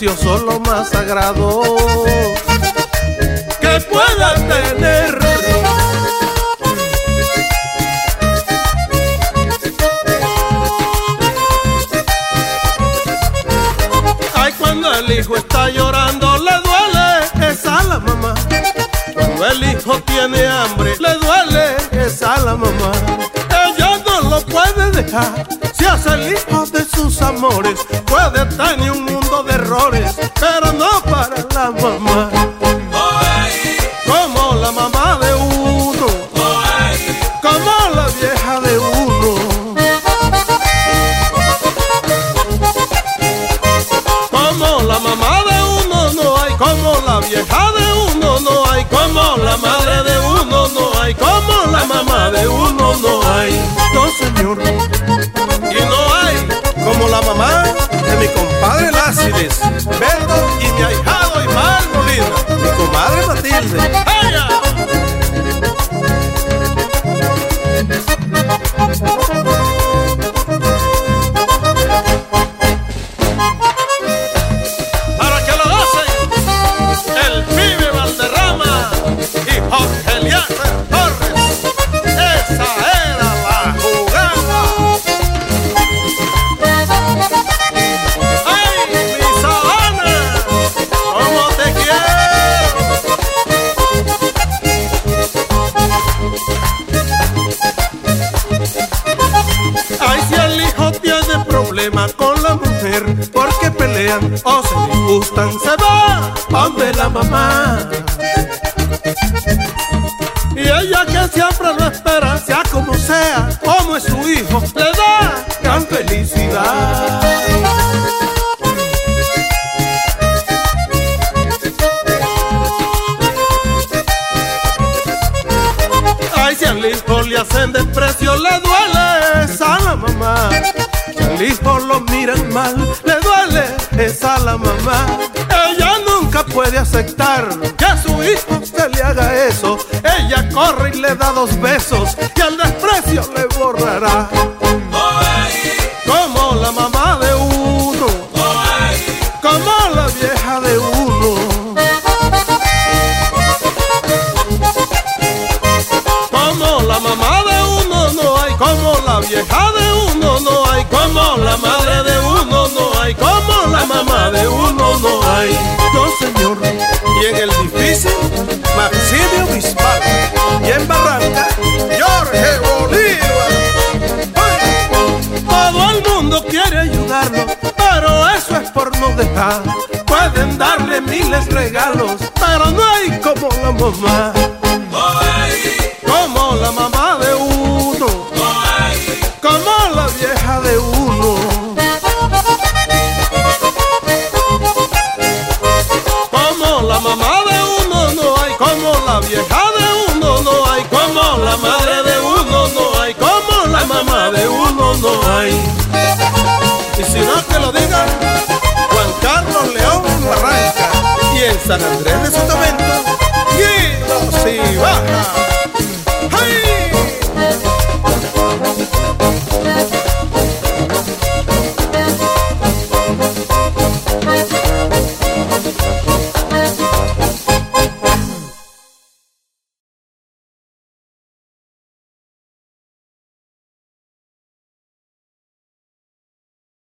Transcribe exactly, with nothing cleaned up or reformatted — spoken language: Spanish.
precioso, lo más sagrado que pueda tener. Ay, cuando el hijo está llorando le duele, es a la mamá. Cuando el hijo tiene hambre le duele, es a la mamá. Ella no lo puede dejar, si es el hijo de sus amores. Puede tener un mundo de errores, pero no para la mamá. Como la mamá de uno, como la vieja de uno. Como la mamá de uno no hay, como la vieja de uno no hay, como la madre de uno no hay, como la mamá de uno no hay. No, señor. Y no hay como la mamá de mi compadre Lácides, Beto y mi ahijado Ismael Molina, mi comadre Matilde. ¡Ella! Para que lo gocen el pibe Valderrama y Jorge Eliezer Torres. Esa era la jugada. ¡Ay, mi Sabana! ¡Cómo te quiero! Ay, si el hijo tiene problemas con la mujer, porque pelean o se disgustan, se va donde la mamá. Y ella que siempre lo espera, sea como sea, como es su hijo, le da gran felicidad. Ay, si al hijo le hacen desprecio, le duele, es a la mamá. Si al hijo lo miran mal, le duele, es a la mamá. Ella nunca puede aceptar que a su hijo se le haga eso. Ella corre y le da dos besos y el desprecio le borrará. Como la mamá de uno, como la vieja de uno. Como la mamá de uno no hay, como la vieja de uno no hay, como la madre de uno no hay, como la mamá de uno no hay. No, señor. Y en el difícil, Maximio Bisbal. Y en Barranca, Jorge Bolívar. ¡Ay! Todo el mundo quiere ayudarlo, pero eso es por no dejar. Pueden darle miles regalos, pero no hay como la mamá. Como la mamá de uno, como la vieja de uno. Como la mamá de uno no hay, como la vieja de uno no hay, como la madre de uno no hay, como la mamá de uno no hay. Y si no, que lo digan Juan Carlos León en Barranca y en San Andrés de Sotavento, Guido Silva.